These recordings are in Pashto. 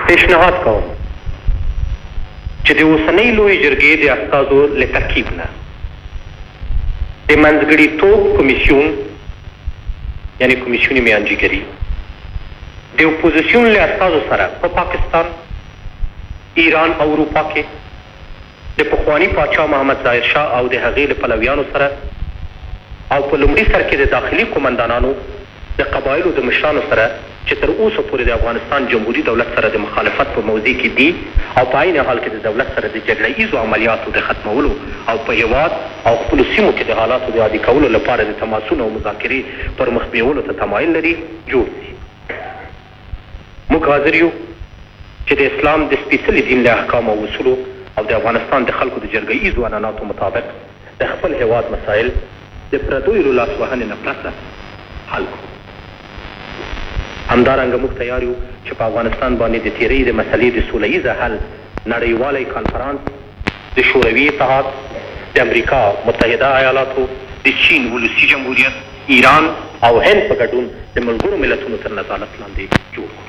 پیشنهاد کوم چې د اوسنۍ لویې جرګې د استازو له ترکیب نه د منځګړیتوب کمیسیون یعنی کمیسیون میانجیګري د اپوزیسیون له استازو سره په پاکستان، ایران او اروپا کې د پخواني پاچا محمد ظاهر شاه او د هغې له پلویانو سره او په لومړي سر کې د داخلي قومندانانو د قبایلو د مشرانو سره چې تر اوسه پورې د افغانستان جمهوري دولت سره د مخالفت په موضوع کې دي او په عین حال کې د دولت سره د جګړه ایزو عملیاتو د ختمولو او په هېواد او خپلو سیمو کې د حالاتو د عادي کولو لپاره د تماسونو او مذاکرې پر مخ بیولو ته تمایل لري جوړ دي. موږ حاضر یو چې د اسلام د سپېڅلي دین له احکامو او اصولو او د افغانستان د خلکو د جرګه ایزو عنعناتو مطابق د خپل هېواد مسایل د پردیو له لاسوهنې نه پرته حل کړو. همدارنګه موږ تیار یو چې په افغانستان باندې د تیرۍ د مسلې د سوله ایزه حل نړیوالی کنفرانس د شوروي اتحاد، د امریکا متحده ایالاتو، د چین ولسي جمهوریت، ایران او هند په ګډون د ملګرو ملتونو تر نظارت لاندې جوړ کړو.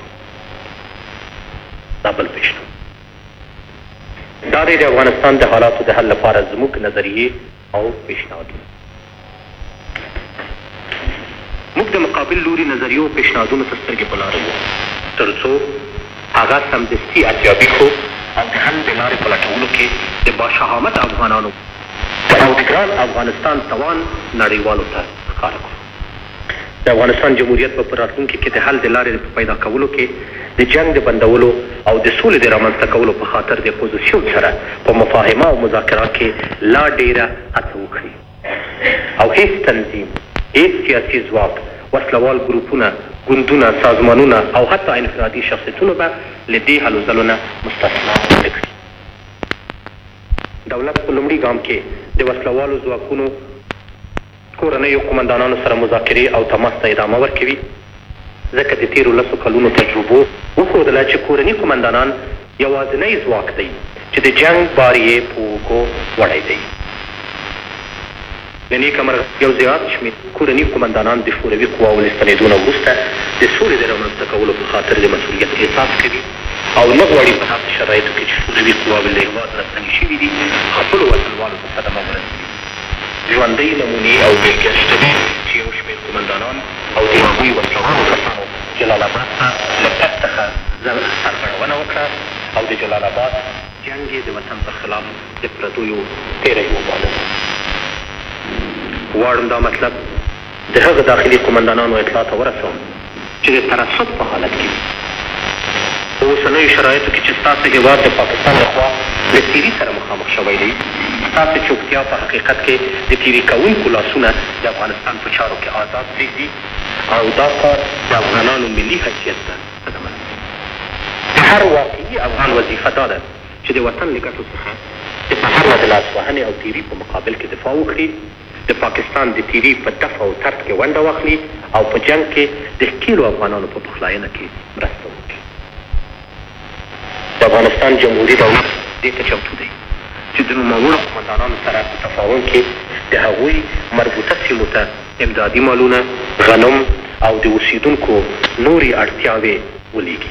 دا بل پیشنهاد دا دی د افغانستان د حالاتو د حل لپاره زموږ نظریې او پیشنهادونه. موږ د مقابل لوري نظریو او پیشنهادونو ته سترګې په لاره یو تر څو هغه سمدستي ارزیابي کړو او د حل د لارې په لټولو کې د باشهامت افغانانو او د ګران افغانستان توان نړیوالو ته ښکاره کړو. د افغانستان جمهوریت په راتلونکي کې د حل د لارې په پیدا کولو کې د جنګ د بندولو او د سولې د رامنځته کولو په خاطر د اپوزیسیون سره په مفاهمه او مذاکرات کې لا ډیره هڅه وکړي او هیڅ تنظیم، هیڅ سیاسي ځواک، وسلوال ګروپونه، ګوندونه، سازمانونه او حتی انفرادي شخصیتونه به له دې هلو ځلو نه مستثنا نه کړي. دولت په لومړي ګام کې د وسلوالو ځواکونو کورنیو قومندانانو سره مذاکرې او تماس ته ادامه ورکوي، ځکه د تېرو 10 کلونو تجربو وښودله چې کورني قومندانان یوازینی ځواک دی چې د جنګ بار یې په اوږو وړی دی. د نیکه مرغه یو زیات شمېر کورني قومندانان د شوروي قواو له ستنېدو نه وروسته د سولې د رامنځته کولو په خاطر د مسؤلیت احساس کوي او نه غواړي په هغه شرایطو کې چې شوروي قواوې له هېواد راستنې شوي دي خپلو وطنوالو ته صدمه ورسوي. ژوندۍ نمونې او بېلګې شته چې یو شمېر قومندانان او د هغوی وسلوالو کسانو جلال آباد ته له تګ څخه سرغړونه وکړه او د جلال آباد جنګ یې د وطن پر خلاف د پردیو تېری وباله. غواړم دا مطلب د هغه داخلي قومندانانو اطلاع ته ورسوم چې د ترصد په حالت کې په اوسنیو شرایطو کې چې ستاسو هېواد د پاکستان لخوا له تیري سره مخامخ شوی دی، ستاسو چوپتیا په حقیقت کې د تیري کوونکو لاسونه د افغانستان په چارو کې آزاد پرېږدي او دا کار د افغانانو ملي حیثیت ته صدمه رسوي. د هر واقعي افغان وظیفه دا ده چې د وطن له ګټو څخه د بهر نه د لاسوهنې او تیري په مقابل کې دفاع وکړي، د پاکستان د تیري په دفع او طرد کې ونډه واخلي او په جنګ کې د ښکېلو افغانانو په پخلاینه کې مرسته وکړي. د افغانستان جمهوري دولت دې ته چمتو دی چې د نوموړو قومندانانو سره په تفاهم کې د هغوی مربوطه سیمو ته امدادي مالونه، غنم او د اوسیدونکو نورې اړتیاوې ولیږي.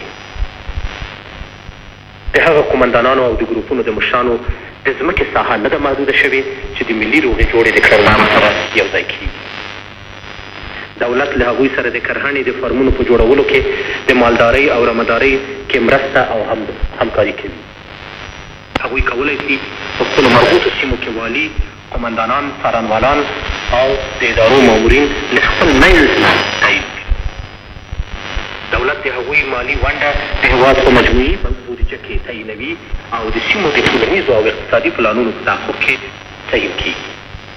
د هغه قومندانانو او د ګروپونو د مشرانو د ځمکې ساحه نه ده محدوده شوې چې د ملي روغې جوړې د کړنلارو سره یو ځای کېږي. دولت له هغوی سره د کرهڼې د فارمونو په جوړولو کې د مالدارۍ او رمدارۍ کې مرسته او همکاري کوي. هغوی کولی شي په خپلو مربوطو سیمو کې والي، قومندانان، څارنوالان او د ادارو مامورین له خپل منځ نه تعیین کړي. دولت د هغوی مالي ونډه د هېواد په مجموعي بودیجه کې تعینوي او د سیمو د ټولنیزو او اقتصادي پلانونو په تعقب کې تعین کېږي.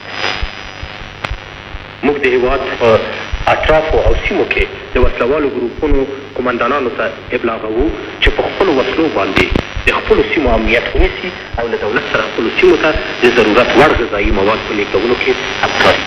موږ د هېواد په اطرافو او سیمو کې د وسلوالو ګروپونو قومندانانو ته ابلاغوو چې په خپلو وسلو باندې د خپلو سیمو امنیت ونیسي او له دولت سره خپلو سیمو ته د ضرورت وړ غذایي مواد په لېږدولو کې همکاري.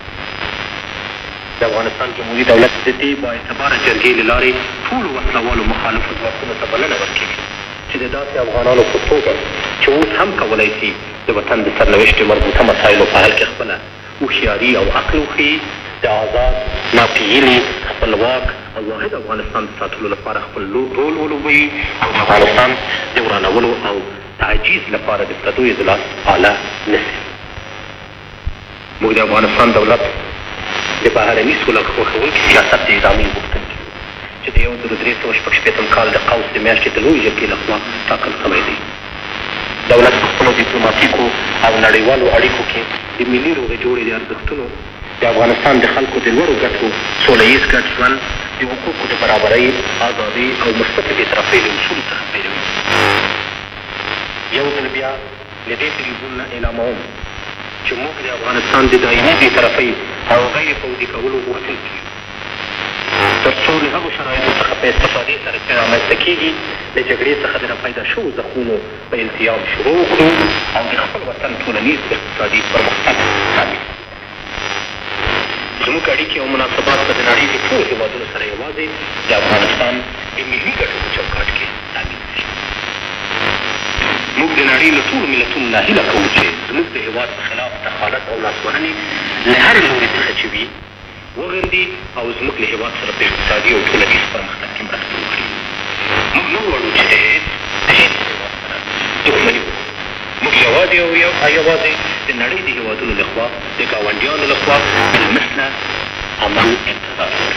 د افغانستان جمهوري دولت د دې بااعتباره جرګې له لارې ټولو وسلوالو مخالفو ځواکونو ته بلنه ورکوي چې د داسې افغانانو په توګه چې اوس هم کولی شي د وطن د سرنوشت مربوطه مسایلو په حل کې خپله هوښیاري او عقل وښیي، د د آزاد ناپېیلي خپلواک او واحد افغانستان د ساتلو لپاره خپل رول ولوبوي او د افغانستان د ورانولو او تعجیز لپاره د پردیو د لاس آله نه سي. موږ د افغانستان دولت د بهرني سوله خوښوونکي سیاست د ادامې غوښتونکي یو چې د 1366 کال د قوس د میاشتې د لویې جرګې لخوا ټاکل شوی دی. دولت په خپلو ډیپلوماتیکو او نړیوالو اړیکو کې د ملي روغې جوړې د ارزښتونو د افغانستان د خلکو د لوړو ګټو سوله ییز ګډ ژوند د حقوقو د برابرۍ ازادۍ او مثبتې بېطرفۍ له اصولو څخه پیروي. یو ځل بیا له دې تریبون نه اعلاموم چې موږ د افغانستان د دایمي بېطرفۍ او غیر فوجي کولو غوښتونکي یو تر څو له هغو شرایطو څخه په استفادې سره چې رامنځته کېږي د جګړې څخه د راپیدا شوو زخمونو په التیام شروع وکړو او د خپل وطن ټولنیز اقتصادي پرمختګ تامین کړو. زموږ اړیکې او مناسبات به د نړۍ د ټولو هېوادونو سره یوازې د افغانستان د ملي ګټو په چوکاټ کې تامین شي. موږ د نړۍ له ټولو ملتونو نه هیله کوو چې زموږ د هېواد په خلاف دخالت او لاسوهنې له هرې لورې څخه چې وي وغندي او زموږ له هېواد سره په اقتصادي او ټولنیز پرمختګ کې مرسته وکړي. موږ نه غواړو چې د هېڅ هېواد سره دښمني وکړو. موږ یوازې او یوازې د نړۍ د هېوادونو لخوا د ګاونډیانو لخوا بالمثله عمل انتظار لرو.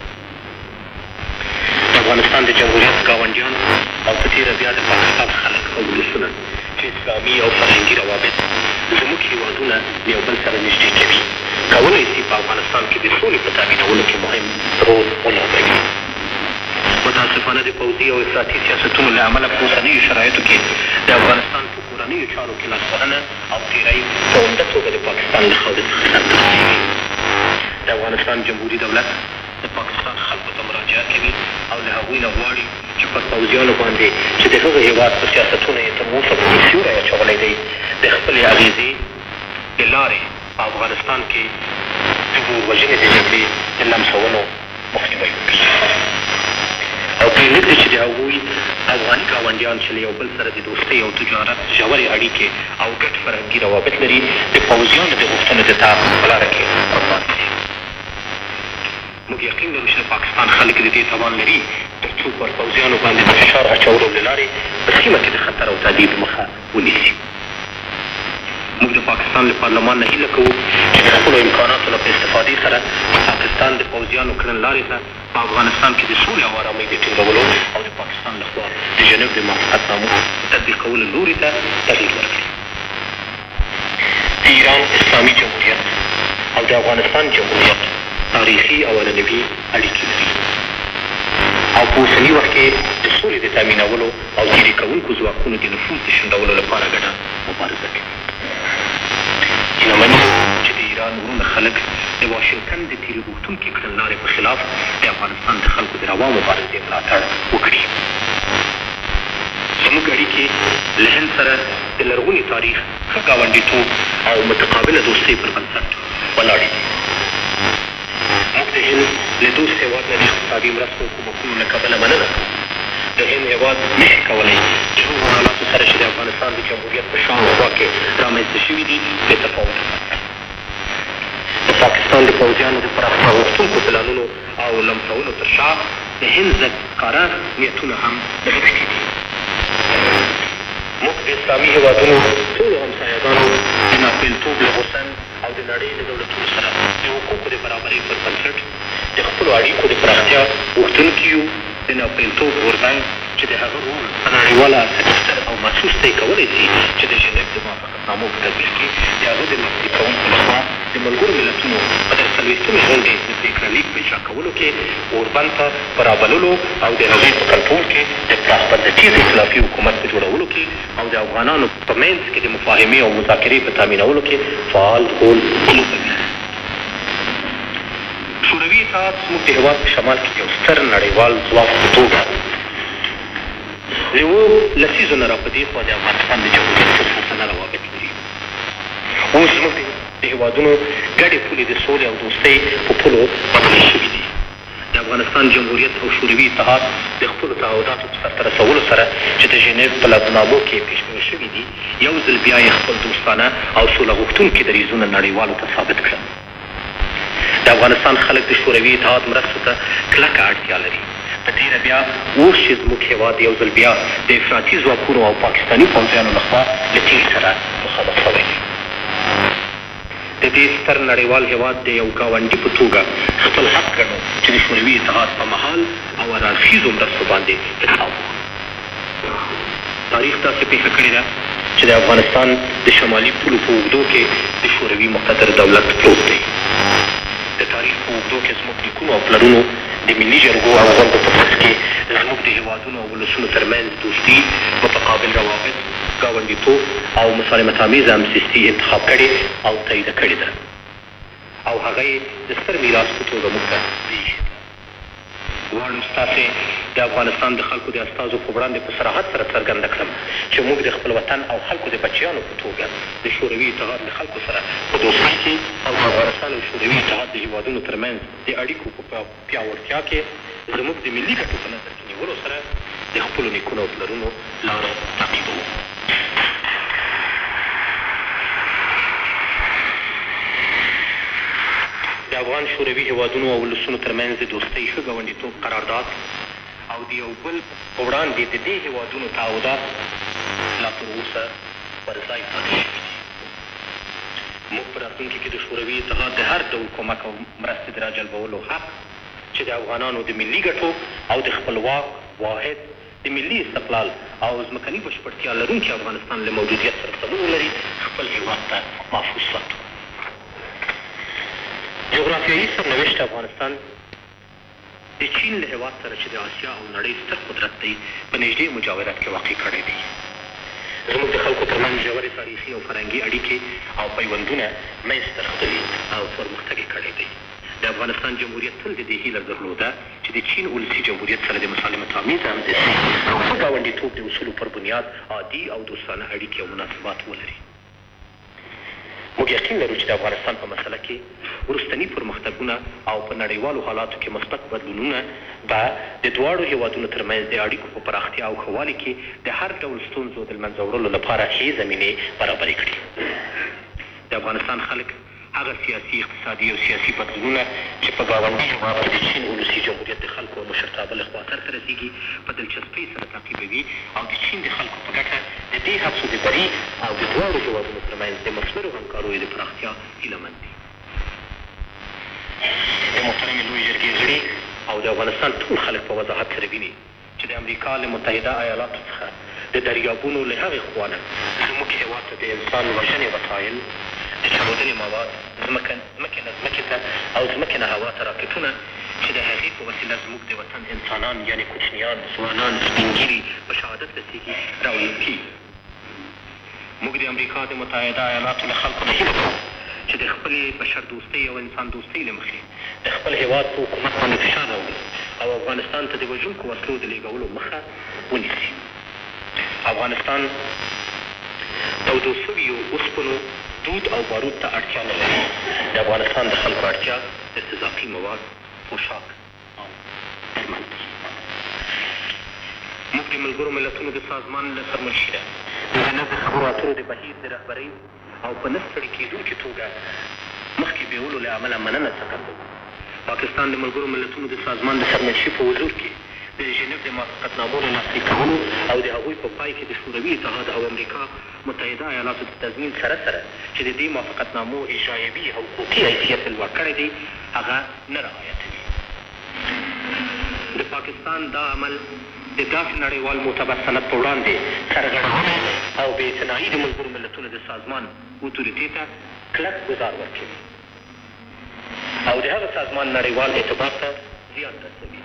د افغانستان د جمهوریت ګاونډیان او په تېره بیا د پاکستان خلک او ولسونه چې اسلامي او فرهنګي روابط زموږ هېوادونه یو بل سره نږدې کوي کولی شي په افغانستان کې د سولې په تامینولو کې مهم رول ولوبوي. متاسفانه د پوځي او افراطي سیاستونو له امله په اوسنیو شرایطو کې د افغانستان په کورنیو چارو کې لاسوهنه او تېرۍ په عمده توګه د پاکستان له خاورې څخه سرته رسېږي. د افغانستان جمهوري دولت د پاکستان خلکو ته مراجعه کوي او له هغوی نه غواړي چې پر پوځیانو باندې چې د هغه هېواد په سیاستونو یې تر اوسه پورې سیوری اچولی دی د خپلې اغېزې د لارې په افغانستان کې د وروروژنې د جګړې د لمسولو مخنیوی وکړي او پرېږدي چې د هغوی افغاني ګاونډیان چې له یو بل سره د دوستۍ او تجارت ژورې اړیکې او ګډ فرهنګي روابط لري د پوځیانو د غوښتنو د تعقیب په لاره کې قربان شي. موږ یقین لرو چې د پاکستان خلک د دې توان لري تر څو پر پوځیانو باندې د فشار اچولو له لارې په سیمه کې د خطر او تهدید مخه ونیسي. موږ د پاکستان له پارلمان نه هیله کوو چې د خپلو امکاناتو نه په استفادې سره پاکستان د پوځیانو کړنلارې ته په افغانستان کې د سولې او ارامۍ د ټینګولو او د پاکستان لخوا د جنوب د موافقتنامو تطبیقولو لوري ته تغییر ورکړي. د ایران اسلامي جمهوریت او د افغانستان جمهوریت تاریخي او عنعنوي اړیکې لري او په اوسني وخت کې د سولې د تامینولو او تېرې کوونکو ځواکونو د نفوذ د شنډولو لپاره ګډه مبارزه کوي. هیله من یم چې د ایران وروڼه خلک د واشنګټن د تېرې غوښتونکې کړنلارې په خلاف د افغانستان د خلکو د روا مبارزې ملاتړ وکړي. زموږ اړیکې له هند سره د لرغوني تاریخ ښه ګاونډیتوب او متقابله دوستۍ پر بنسټ ولاړې دي. موږ د هند له دوست هېواد نه د اقتصادي مرستو کومکونو له کبله مننه کوو. د هند هېواد نشي کولی چې هغو حالاتو سره چې د افغانستان د جمهوریت په شاوخوا کې رامنځته شوي دي بې تفاوته پاتې. د پاکستان د پوځیانو د پراختیا غوښتونکو پلانونو او لمسولو تر شا د هند ضد ښکاره نیتونه هم نغښتي دي. موږ د اسلامي هېوادونو ټولو همسایهګانو د ناپېلتوب له غوسن او د نړۍ د دولتونو سره د حقوقو د برابرۍ پر بنسټ د خپلو اړیکو د پراختیا غوښتونکي یو. د ناپېلتوب غورځنګ چې د هغه رول په نړیواله سکتر او محسوس ته یې کولی شي چې د ژنیف د موافقتنامو په تطبیق کې د هغه د مخکې کوونکو لخوا د ملګرو ملتونو په 43مې غونډې د پرېکړه لیک په اجرا کولو کې اوربند ته په رابللو او د هغوی په کنټرول کې د پراخ بنسټیز ائتلافي حکومت په جوړولو کې او د افغانانو په منځ کې د مفاهمې او مذاکرې په تامینولو کې فعال رول ولوبوي. شوروي اتحاد زموږ د هېواد په شمال کې یو ستر نړیوال ځواک په توګه له 7 لسیزو نه را په دې خوا د افغانستان د جمهوریت سره حسنه روابط لري. اوس زموږ د هېوادونو ګډې پولې د سولې او دوستۍ په پولو بدلې شوي دي. د افغانستان جمهوریت او شوروي اتحاد د خپلو تعهداتو په سرته رسولو سره چې د ژنیف په لازمنامو کې پیشبیني شوي دي یو ځل بیا یې خپل دوستانه او سوله غوښتونکي دریځونه نړیوالو ته ثابت کړل. د افغانستان خلک د شوروي اتحاد مرستو ته کلکه اړتیا لري. په تېره بیا اوس چې زموږ هېواد یو ځل بیا د افراطي ځواکونو او پاکستاني پوځیانو لخوا له تېږې سره مخامخ شوی دی. د دې ستر نړیوال هېواد د یو ګاونډي په توګه خپل حق ګڼو چې د شوروي اتحاد په مهال او هراړخیزو مرستو باندې حساب وکړو. تاریخ داسې پېښه کړې ده چې د افغانستان د شمالي پولو په اوږدو کې د شوروي مقتدر دولت پروت دی. د تاریخ په اوږدو کې زموږ نیکونو او پلرونو د ملي جرګو او غونډو په ترڅ کې زموږ د هېوادونو او ولسونو ترمنځ دوستي، متقابل روابط، ګاونډیتوب او مسالمت آمیزه همزیستي انتخاب کړې او تاییده کړې ده او هغه یې د ستر میراث په توګه موږ ته پرېښې ده. غواړم ستاسې د افغانستان د خلکو د استازو په وړاندې په صراحت سره څرګنده کړم چې موږ د خپل وطن او خلکو د بچیانو په توګه د شوروي اتحاد له خلکو سره په دوستۍ کې او د افغانستان او شوروي اتحاد د هېوادونو ترمنځ د اړیکو په پیاوړتیا کې زموږ د ملي ګټو په نظر کې نیولو سره د خپلو نیکونو او پلرونو لاره تعقیبوو. د افغان شوروي هېوادونو او ولسونو ترمنځ د دوستۍ ښه ګاونډیتوب قرارداد او د یو بل په وړاندې د دې هېوادونو تعهدات لا تر اوسه پر ځای پاتې شوي دي. موږ په راتلونکي کې د شوروي اتحاد د هر ډول کومک او مرستې د راجلبولو حق چې د افغانانو د ملي ګټو او د خپلواک، واحد، د ملي استقلال او ځمکني بشپړتیا لرونکي افغانستان له موجودیت سره سمون ولري خپل هېواد ته محفوظ ساتو. جغرافیایي سرنوشت افغانستان د چین له هېواد سره چې د آسیا او نړۍ ستر قدرت دی په نږدې مجاورت کې واقع کړی دی. زموږ د خلکو ترمنځ ژورې تاریخي او فرهنګي اړیکې او پیوندونه منځته راغلي او پرمختګ یې کړی دی. د افغانستان جمهوریت تل د دې هیله درلوده چې د چین ولسي جمهوریت سره د مسالمت آمیزه همزیستي او ښه ګاونډیتوب د اصولو پر بنیاد عادي او دوستانه اړیکې او مناسبات ولري. موږ یقین لرو چې د افغانستان په مسله کې وروستني پرمختګونه او په نړیوالو حالاتو کې مثبت بدلونونه به د دواړو هېوادونو ترمنځ د اړیکو په پراختیا او ښه والي کې د هر ډول ستونزو د له منځه وړلو لپاره ښې زمینې برابرې کړي. د افغانستان خلک هغه سیاسي، اقتصادي او سیاسي بدلونونه چې په ګاونډي هېواد کې د چین ولسي جمهوریت د خلکو او مشرتابه لخوا سرته رسېږي په دلچسپۍ سره تعقیبوي او د چین د خلکو په ګټه د دې هڅو د بري او د دواړو هېوادونو ترمنځ د مثمرو همکاریو د پراختیا هیله مند دي. د محترمې لویې جرګې غړي او د افغانستان ټول خلک په وضاحت سره ویني چې د امریکا له متحده ایالاتو څخه د دریابونو له هغې خوا نه زموږ هېواد ته د انسان وژنې وسایل، د چاودنې مواد، ځمکې نه ځمکې ته او ځمکې نه هوا ته راکټونه چې د هغې په وسیله زموږ د وطن انسانان یعنې کوچنیان، ځوانان، سپینګیري په شهادت رسېږي راوړل کېږي. موږ د امریکا د متحده ایالاتو له خلکو نه هیله کوو چې د خپلې بشر دوستۍ او انسان دوستۍ له مخې د خپل هېواد په حکومت باندې فشار راوړي او افغانستان ته د وژونکو وسلو د لېږولو مخه ونیسي. افغانستان تودو سویو اوسپنو، دود او بارود ته اړتیا نه لري. د افغانستان د خلکو اړتیا ارتزاقي مواد، پوشاک او درمل دي. موږ د ملګرو ملتونو د سازمان له سرمنشي د نظم د خبرو اترو د بهیر د رهبرۍ او په نه ستړي کېدونکې توګه مخکې بیولو له امله مننه څرګندوو. پاکستان د ملګرو ملتونو د سازمان د سرمنشي په حضور کې د ژنیف د موافقتنامو له لاسلیک کولو او د هغوی په پای کې د شوروي اتحاد او امریکا متحده ایالاتو د تضمین سره چې د دې موافقتنامو اجرایوي او حقوقي حیثیت یې لوړ کړی دی هغه نه رعایتوي. د پاکستان دا عمل د داسې نړیوال معتبر سند په وړاندې سرغړونه او بې اعتنایي د ملګرو ملتونو د سازمان اتوریتې ته کلک ګزار ورکوي او د هغه سازمان نړیوال اعتبار ته زیان رسوي.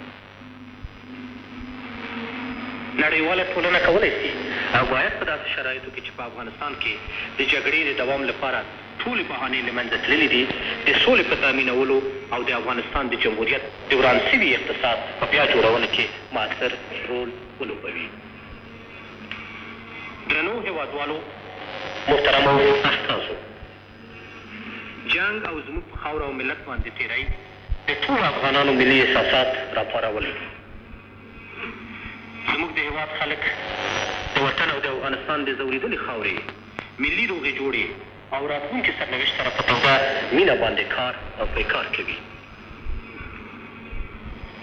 نړیواله ټولنه کولی شي او باید په داسې شرایطو کې چې په افغانستان کې د جګړې د دوام لپاره ټولې بهانې له منځه تللي دي د سولې په تامینولو او د افغانستان د جمهوریت د وران سوي اقتصاد په بیا جوړونه کې مؤثر رول ولوبوي. درنو هېوادوالو، محترمو استازو، جنګ او زموږ په خاوره او ملت باندې تېری د ټولو افغانانو ملي احساسات راپارولی دي. زموږ د هېواد خلک د وطن او د افغانستان د ځورېدلې خاورې، ملي روغې جوړې او راتلونکي سرنوشت سره په توګه مینه باندې کار او پیکار کوي.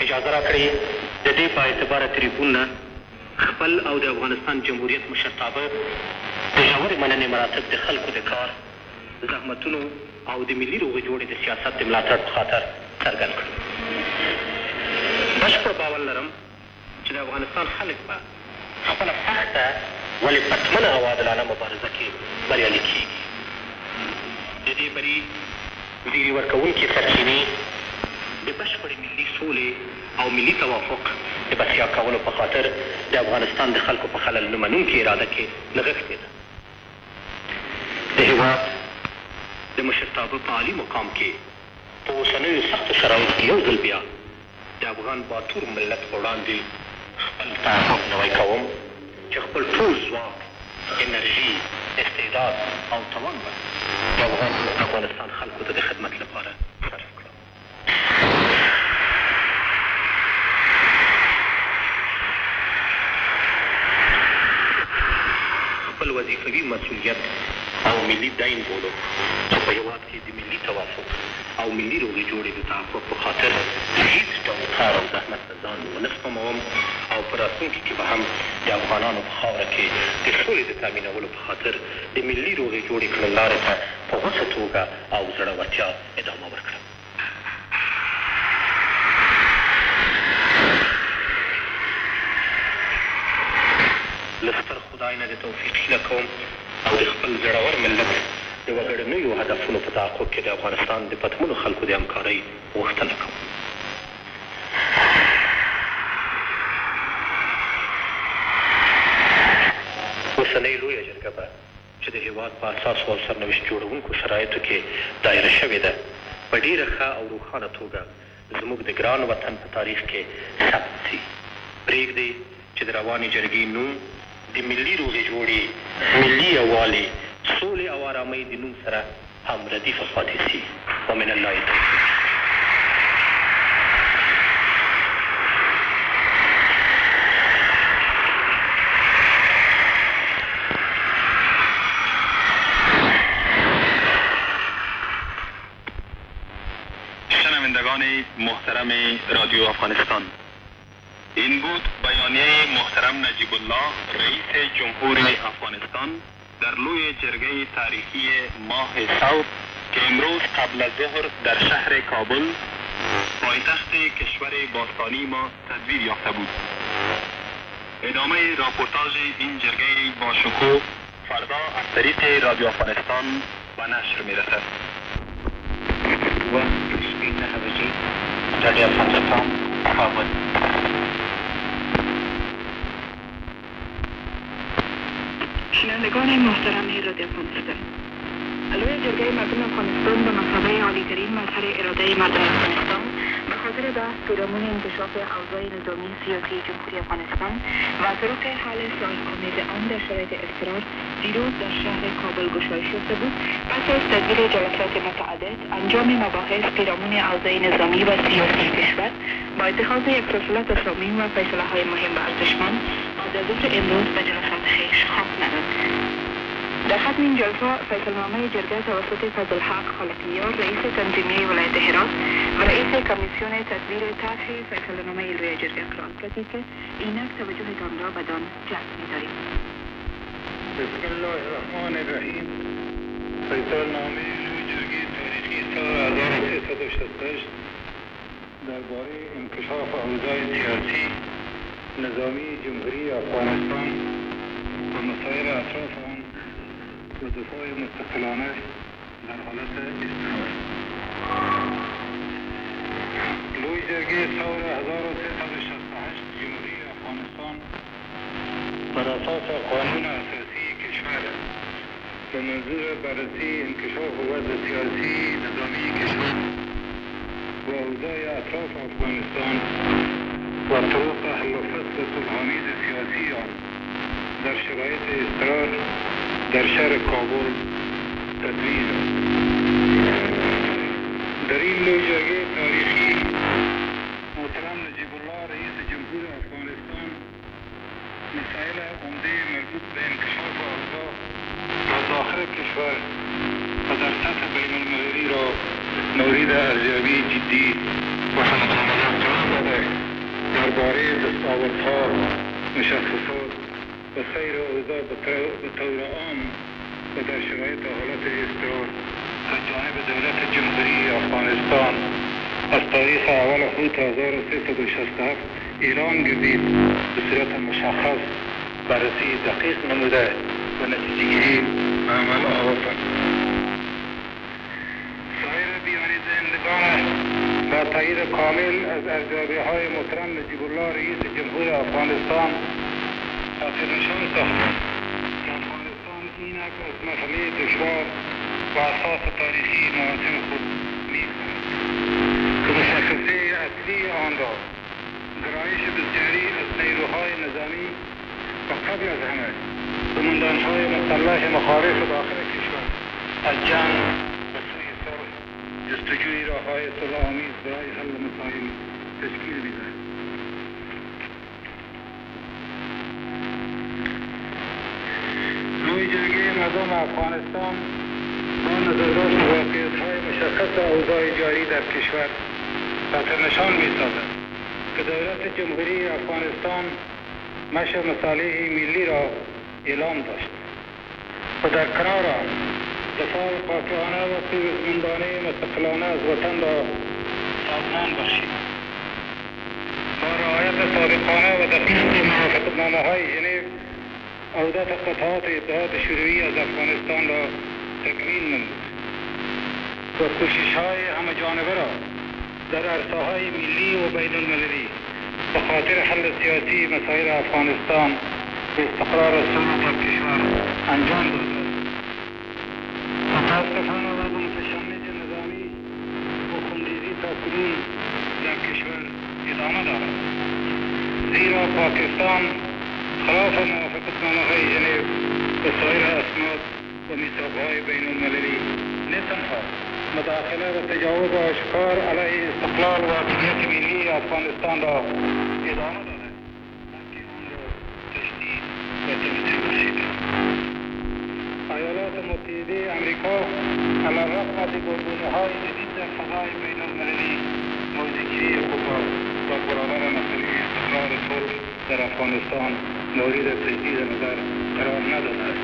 اجازه راکړئ د دې په اعتباره تریبون نه خپل او د افغانستان جمهوریت مشرتابه د ژورې مننې مراتب د خلکو د کار زحمتونو او د ملي روغې جوړې د سیاست د ملاتړ په خاطر څرګند کړو. بشپړ باور لرم چې د افغانستان خلک به خپله سخته ولې پتمنه او عادلانه مبارزه کې بریالي کېږي. د دې بري زیري ورکوونکې سرچینې د بشپړې ملي سولې او ملي توافق د بسیا کولو په خاطر د افغانستان د خلکو په خلل نه منونکې اراده کې نغښتې ده. د هېواد د مشرتابه په عالي مقام کې په اوسنیو سختو شرایطو کې یو ځل بیا د افغان باتور ملت په وړاندې خپل تعهد نوی کوم چې خپل ټول ځواک، انرژي، استعداد او توان به د افغانستان خلکو ته د خدمت لپاره صرف کړم. خپل وظیفوي مسؤلیت او ملي دین بولو چې په هېواد کې د ملي توافق او ملي روغې جوړې د تحقق په خاطر هېڅ ډول کار او زحمت نه ځان ونه سپموم او په راتلونکي کې به هم د افغانانو په خاوره کې د سولې د تامینولو په خاطر د ملي روغې جوړې کړو لارې ته په غوڅه توګه او زړورتیا ادامه ورکړم. له ستر خدای نه د توفیق هیله کوم او د خپل زړور ملت د وګړنیو هدفونو په تحقق کې د افغانستان د پتمنو خلکو د همکارۍ غوښتنه کوم. اوسنۍ لویه جرګه به چې د هېواد په اساسو او سرنوشت جوړونکو شرایطو کې دایره شوې ده په ډېره ښه او روښانه توګه زموږ د ګران وطن په تاریخ کې ثبت شي. پرېږدئ چې د روانې جرګې نوم د ملي روغې جوړې، ملي یووالي، سولې او آرامۍ د نوم سره هم ردیفه پاتې شي. ومن الله توفیق. شنوندگان محترم رادیو افغانستان، این بود بیانیه محترم نجیب الله رئیس جمهور افغانستان در لوی جرگه تاریخی ماه ثور که امروز قبل از ظهر در شهر کابل پایتخت کشور باستانی ما تدبیر یافته بود. ادامه راپورتاژ این جرگه با شکوه فردا از طریق رادیو افغانستان به نشر میرسد. وقت 9 بجې رادیو افغانستان کابل. شنوندگان محترم رادیو افغانستان، لوی جرگه مردم افغانستان به مثابه عالی‌ترین مظهر اراده مردم افغانستان به خاطر بحث پیرامون انکشاف اوضاع نظامی سیاسی جمهوری افغانستان و طرق حل صلح‌آمیز آن در شرایط اضطرار دیروز در شهر کابل گشایش یافته بود. پس از تدبیر جلسات متعدد، انجام مباحث پیرامون اوضاع نظامی و سیاسی کشور با اتخاذ یکسلسله تصامیم و فیصله‌های مهم و ارزشمند از ظهر امروز به جلسات خویش خواهد نهاد. در ختم این جلسه فیصلنامه جرگه توسط فضلحق خالقیار رئیس تنظیمیه ولایت هرات و رئیس کمیسیون تدبیر طرح فیصلنامه لوی جرگه قرار گردید که اینک توجهتان را بدان جلب می‌داریم. بسم الله الرحمن الرحیم. فیصلنامه لوی جرگه تاریخی سال 1368 درباره انکشاف اوضاع سیاسی نظامی جمهوری افغانستان و مسائل اطراف آن و دفاع مستقلانه در حالت اضطرار. لوی جرگه سال 1368 جمهوری افغانستان بر اساس قانون اساسی کشور به منظور بررسی انکشاف وضع سیاسی نظامی کشور و اوضاع اطراف افغانستان و طرق حل و فصل صلح‌آمیز سیاسی آن در شرایط اضطرار در شهر کابل تدبیر. در این لوی جرگه تاریخی محترم نجیب الله رئیس جمهور افغانستان مسائل عمده مربوط به انکشاف اوضاع در داخل کشور و در سطح بین المللی را مورد ارزیابی جدی و سمجانه کرده درباره دستاوردها، مشخصات و سیر اوضاع به طور عام و در شرایط حالت اضطرار از جانب دولت جمهوری افغانستان از تاریخ اول خرداد 1367 اعلان گردید به صورت مشخص بررسی دقیق نموده و نتیجه‌گیری به عمل آورد. سایر بیان دهندگان با تایید کامل از ارزیابی‌های محترم نجیب الله رئیس جمهور افغانستان خاطر نشان ساختند که افغانستان اینک از مسئله دشوار و اساس تاریخی مواطن خود می‌کند که مشخصه اصلی آن را گرایش بسیاری از نیروهای نظامی و قبل از همه قماندان‌های مسلح مخالف داخل کشور از جنگ به سوی صلح جستجوی راه‌های صلح‌آمیز برای حل مسائل تشکیل می‌دهد. لوی جرگه مردم افغانستان با نظر به واقعیت‌های مشخص اوضاع جاری در کشور خاطر نشان می‌سازد که دولت جمهوری افغانستان مشروع مصالح ملی را اعلام داشت و در کنار آن دفاع قاطعانه و پیروزمندانه مستقلانه از وطن را سازمان بخشید. با رعایت صادقانه و دقیق موافقتنامه‌های ژنو عودت قطعات اتحاد شوروی از افغانستان را تکمیل نمود و کوشش‌های همه‌جانبه را در عرصه‌های ملی و بین‌المللی به خاطر حل سیاسی مسائل افغانستان و استقرار صلح در کشور انجام داده است. متاسفانه وضع متشنج نظامی و خونریزی تاکنون در کشور ادامه دارد، زیرا پاکستان خلاف موافقتنامه‌های ژنو و سایر اسناد و میثاق‌های بین‌المللی نه تنها مداخله و تجاوز آشکار علیه استقلال و حاکمیت ملی افغانستان را ادامه داده بلکه آن را تشدید و تمثیل بخشیده. ایالات متحده امریکا علیرغم از گلگونه‌های جدید در فضای بین‌المللی موضع‌گیری خود را در برابر مسئله استقرار صلح در افغانستان مورد تجدید نظر قرار نداده است.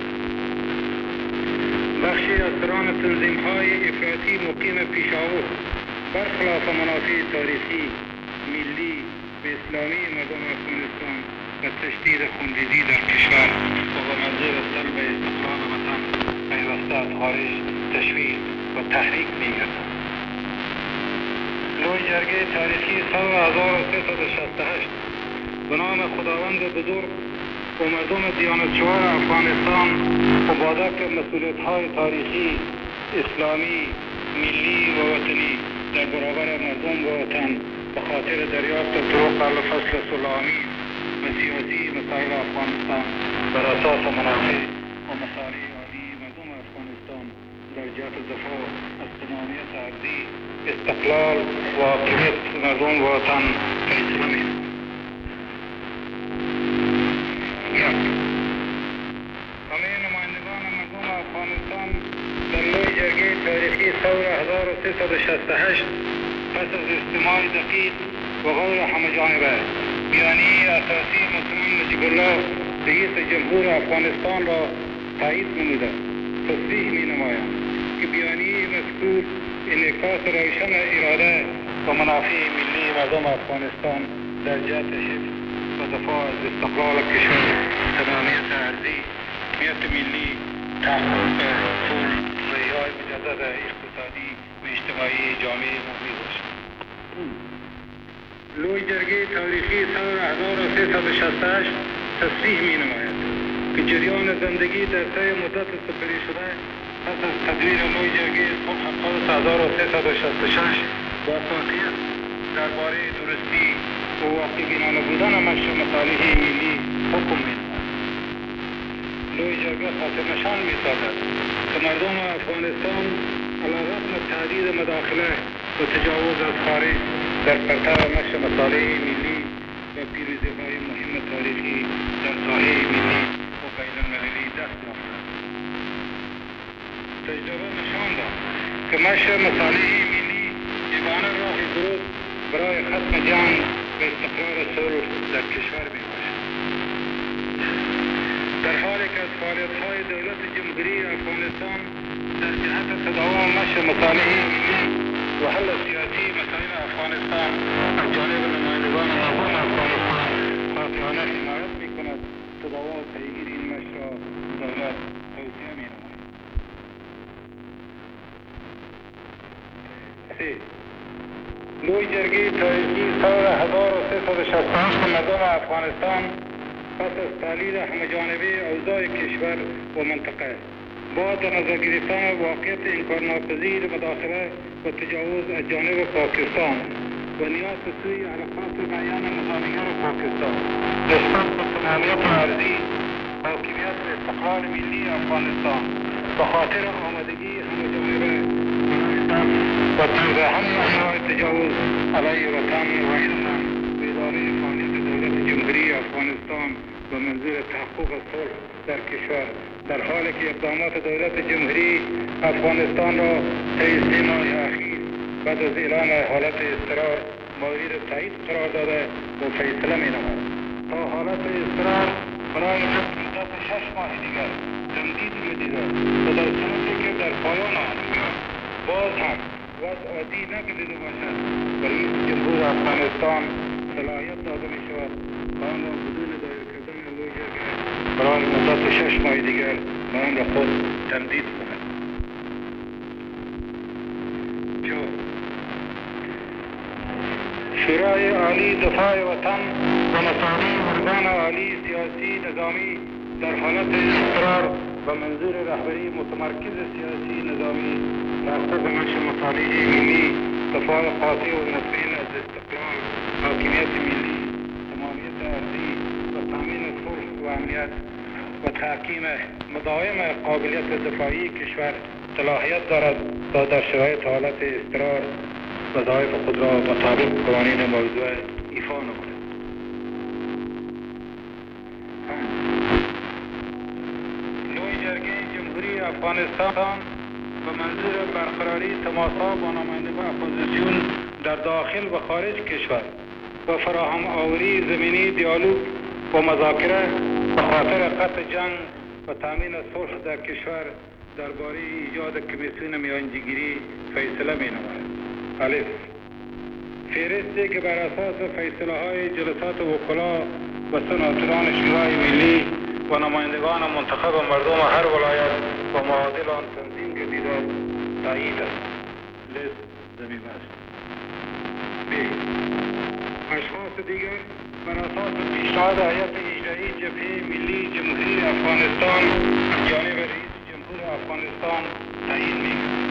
بخشی از سران تنظیم‌های افراطی مقیم پیشاور برخلاف منافع تاریخی، ملی و اسلامی مردم افغانستان و تشدید خونریزی در کشور و با منظور سلب استقلال وطن پیوسته از خارج تشویق و تحریک می‌گردند. لوی جرگه تاریخی سال 1368 به نام خداوند بزرگ و مردم دیانتشوار افغانستان مبادرت مسئولیت‌های تاریخی، اسلامی، ملی و وطنی در برابر مردم و وطن به خاطر دریافت طرق حل فصل صلح‌آمیز و سیاسی مسائل افغانستان بر اساس منافع و مصالح عالی مردم افغانستان در جهت دفاع از تمامیت ارضی، استقلال و حاکمیت مردم و وطن فیصله می‌کند. همه نمایندگان مردم افغانستان در لوی جرگه تاریخی سال 1368 پس از استماع دقیق و غور همه‌جانبه بیانیه اساسی محترم نجیب الله رئیس جمهور افغانستان را تایید نموده تصریح می‌نمایند که بیانیه مذکور انعکاس روشن اراده و منافع ملی مردم افغانستان در جهت حفظ و دفاع از استقلال کشور، تمامیت ارضی، حاکمیت ملی، تحقق صلح و احیای مجدد اقتصادی و اجتماعی جامعه ملی باشد. لوی جرگه تاریخی سال 1368 تصریح می‌نماید که جریان زندگی در طی مدت سپری شده پس از تدویر لوی جرگه صلح خالص 1366 با قاطعیت درباره درستی و واقع‌بینانه بودن مشروع مصالح ملی حکم می‌نماید. لوی جرگه خاطر نشان می‌سازد که مردم افغانستان علیرغم تهدید مداخله و تجاوز از خارج در پرتو مشروع مصالح ملی و پیروزی‌های مهم تاریخی در ساحه ملی و بین‌المللی دست یافتند. تجربه نشان داد که مشروع مصالح ملی یگانه راه درست برای ختم جنگ و و استقرار صلح در کشور می باشد. در حالی که از فعالیت‌های دولت جمهوری افغانستان در جهت تداوم نشر مصالح ملی و حل سیاسی مسائل افغانستان از جانب نمایندگان مردم افغانستان قاطعانه حمایت می‌کند، تداوم و پیگیری این مشر را دولت توصیه می‌نماید. 3. لوی جرگه تاریخی سال 1368 مردم افغانستان پس از تحلیل همه‌جانبه اوضاع کشور و منطقه با در نظر گرفتن واقعیت انکارناپذیر مداخله و تجاوز از جانب پاکستان و نیاز به سوی علاقات بیان نظامیان پاکستان نسبت به تمامیت ارضی، حاکمیت و استقلال ملی افغانستان به خاطر آمادگی همه‌جانبه و طرز همه انواع تجاوز علیه وطن و علما به اداره فعالیت دولت جمهوری افغانستان و منظور تحقق صلح در کشور، در حالی که اقدامات دولت جمهوری افغانستان را طی 3 ماه اخیر بعد از اعلام حالت اضطرار مورد تایید قرار داده و فیصله می‌نماید تا حالت اضطرار برای مدت 6 ماه دیگر تمدید بدیده و در صورتی که در پایان آن باز هم وضع عادی نگردیده باشد و رئیس جمهور افغانستان صلاحیت داده می شود و آن را بدون دایر کردن لوی جرگه برای مدت 6 ماه دیگر به امر خود تمدید کند. 4. شورای عالی دفاع وطن و مساوی ارگان عالی سیاسی نظامی در حالت اضطرار و منظور رهبری متمرکز سیاسی نظامی تحقق نشر مصالح ملی، دفاع قاطع و مطمئن از استقلال، حاکمیت ملی، تمامیت ارضی و تامین صلح و امنیت و تحکیم مداوم قابلیت دفاعی کشور صلاحیت دارد تا در شرایط حالت اضطرار وظایف خود را مطابق قوانین موضوع ایفا نماید. لوی جرگه جمهوری افغانستان به منظور برقراری تماسها با نمایندگان اپوزیسیون در داخل و خارج کشور و فراهم آوری زمینی دیالوگ و مذاکره به خاطر قطع جنگ و تامین صلح در کشور درباره ایجاد کمیسیون میانجیگیری فیصله می‌نماید. الف فهرستی که بر اساس فیصله‌های جلسات وکلا و سناتوران شورای ملی و نمایندگان منتخب مردم هر ولایت و معادل آن تنظیم گردیده تایید است. لیست ضمیمه است. ب اشخاص دیگر بر اساس پیشنهاد هیئت اجرایی جبهه ملی جمهوری افغانستان از جانب رئیس جمهور افغانستان تعیین می‌گردد.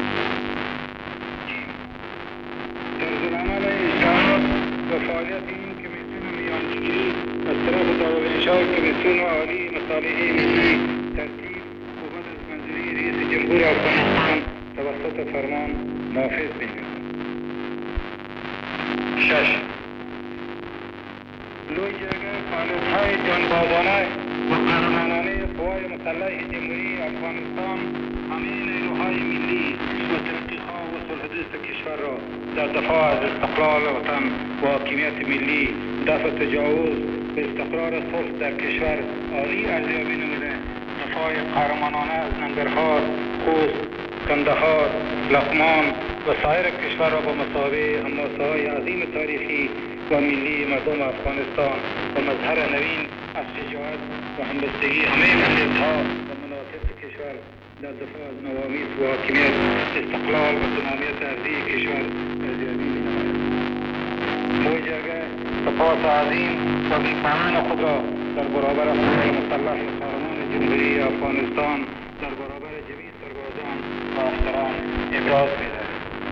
طرزالعمل اجراءات و فعالیت این کمیسیون میانجیگیری از طرف دارالانشاء کمیسیون عالی مصالح ملی ترتیب و بعد از منظوری رئیس جمهور افغانستان توسط فرمان نافذ می‌گردد. 6 لوی جرگه فعالیت‌های جانبازانه و قهرمانانه قوای مسلح جمهوری افغانستان همه نیروهای ملی و ترقی‌خواه و صلح‌دوست کشور را در دفاع از استقلال وطن و حاکمیت ملی، دفع تجاوز و استقرار صلح در کشور عالی ارزیابی نموده دفاع قهرمانانه از ننگرهار، خوست، کندهار، لغمان و سایر کشور را به مثابه حماسه‌های عظیم تاریخی و ملی مردم افغانستان و مظهر نوین از شجاعت و همبستگی همه ملت‌ها و مناطق کشور در دفاع از نوامیس و حاکمیت، استقلال و تمامیت ارضی کشور ارزیابی می‌نماید. لوی جرگه سپاس عظیم و بی‌پایان خود را در برابر قوای مسلح قهرمان جمهوری افغانستان در برابر جمیع سربازان و افسران ابراز می‌دهد.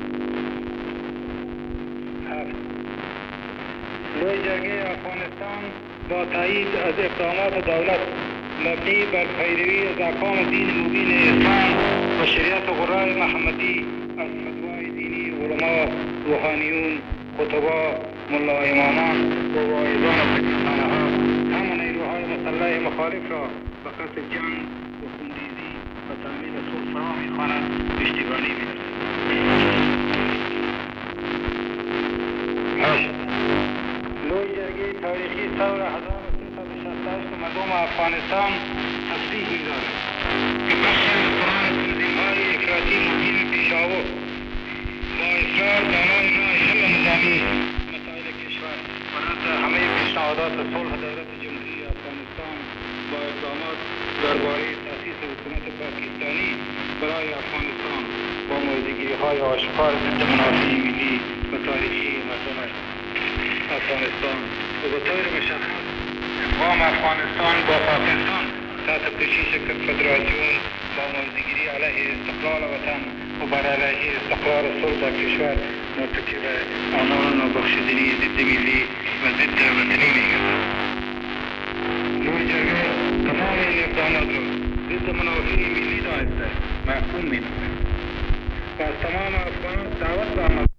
لوی جرگه افغانستان با تایید از اقدامات دولت مبنی بر پیروی از احکام دین مبین اسلام و شریعت غرای محمدی از فتوای دینی علما، روحانیون، خطبا، ملا امامان و واعظان پاکستان‌ها همه نیروهای مسلح مخالف را به قصد جنگ و خونریزی و تامین صلح فرا می‌خواند پشتیبانی می‌دهد. 8 لوی جرگه تاریخی ثور 1368 مردم افغانستان تصریح می‌دارد که بخش از قرآن تنظیم‌های افراطی مقیم پیشاور با اصرار دارای راه حل نظامی مسائل کشور و رد همه پیشنهادات صلح دولت جمهوری افغانستان با اقدامات درباره تأسیس حکومت پاکستانی برای افغانستان با موضوعگیری‌های آشکار ضد منافع ملی و تاریخی مردم افغانستان و به طور مشخص اقوام افغانستان با پاکستان تحت پوشش کنفدراسیون با موضوعگیری علیه استقلال وطن و بر علیه استقرار و صلح در کشور مرتکب اعمال نابخشودنی ضد ملی و ضد وطنی می‌گردد. لوی جرگه تمام این اقدامات را ضد منافع ملی دانسته محکوم می‌نماید و از تمام افغانان دعوت به عمل